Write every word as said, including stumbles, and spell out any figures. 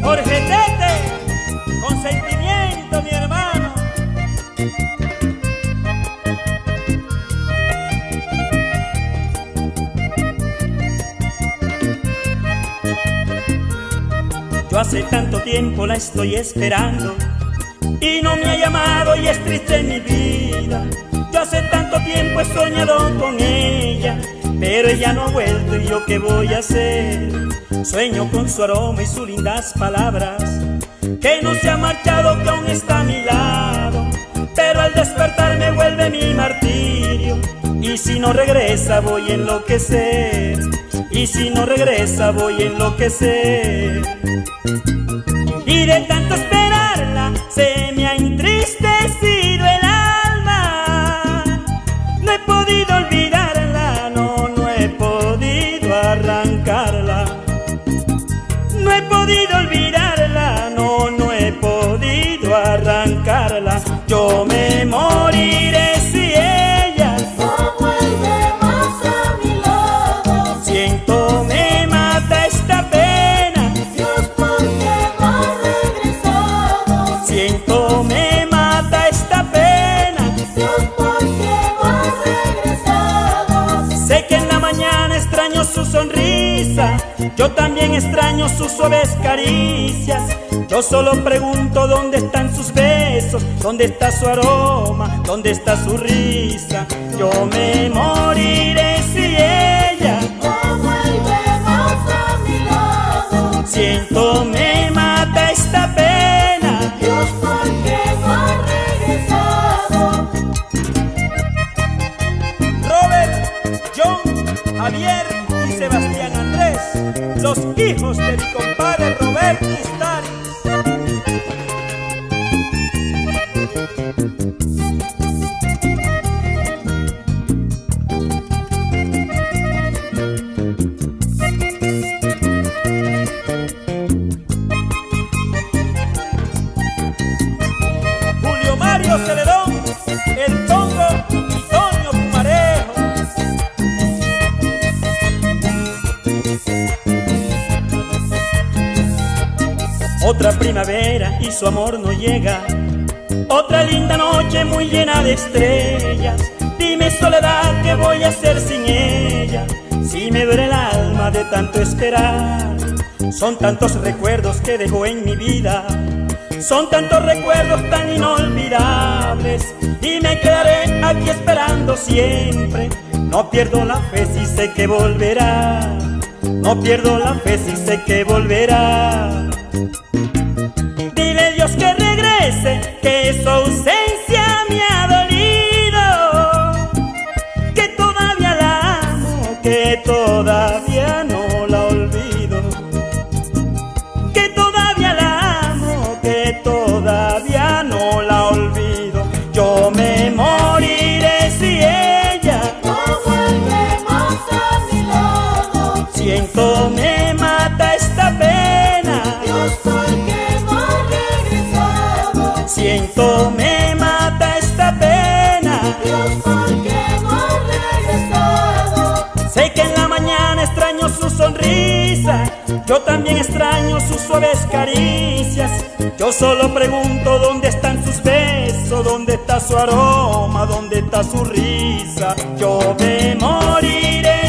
Jorge Tete, con sentimiento, mi hermano. Yo hace tanto tiempo la estoy esperando y no me ha llamado y es triste mi vida. Yo hace tanto tiempo he soñado con ella, pero ella no ha vuelto y yo qué voy a hacer. Sueño con su aroma y sus lindas palabras, que no se ha marchado, que aún está a mi lado, pero al despertar me vuelve mi martirio. Y si no regresa voy a enloquecer, y si no regresa voy a enloquecer. Y de tanto esperarla se me ha entristecido el alma. No he podido olvidarla, no, no he podido arrancarla. No he podido olvidarla, no, no he podido arrancarla. Yo me moriré si ella no vuelve más a mi lado. Siento me mata esta pena, Dios, ¿por qué no ha regresado? siento me mata esta pena. Dios, ¿por qué no ha regresado? Sé que en la mañana extraño su sonrisa, yo también extraño sus suaves caricias. Yo solo pregunto dónde están sus besos, dónde está su aroma, dónde está su risa. Yo me moriré si ella No vuelve más a mi lado. siento me mata esta pena. Dios, ¿por qué no ha regresado? Robert, John, Javier y Sebastián Andrés, los hijos de mi compadre Roberto Ustari. Julio Mario Celedón, El Tongo y Toño Pumarejo. Otra primavera y su amor no llega, otra linda noche muy llena de estrellas. Dime, soledad, ¿qué voy a hacer sin ella? Si me duele el alma de tanto esperar. Son tantos recuerdos que dejó en mi vida, son tantos recuerdos tan inolvidables, y me quedaré aquí esperando siempre. No pierdo la fe si sé que volverá, no pierdo la fe si sé que volverá. Dile Dios que regrese, que su ausencia me ha dolido, que todavía la amo, que todavía no la olvido, que todavía la amo, que todavía no la olvido. Yo me moriré si ella No vuelve más a mi lado. siento me mata esta pena. Dios, ¿por qué no ha regresado? Siento me mata esta pena. Dios, ¿por qué no ha regresado? Sé que en la mañana extraño su sonrisa, yo también extraño sus suaves caricias. Yo solo pregunto dónde están sus besos, dónde está su aroma, dónde está su risa. Yo me moriré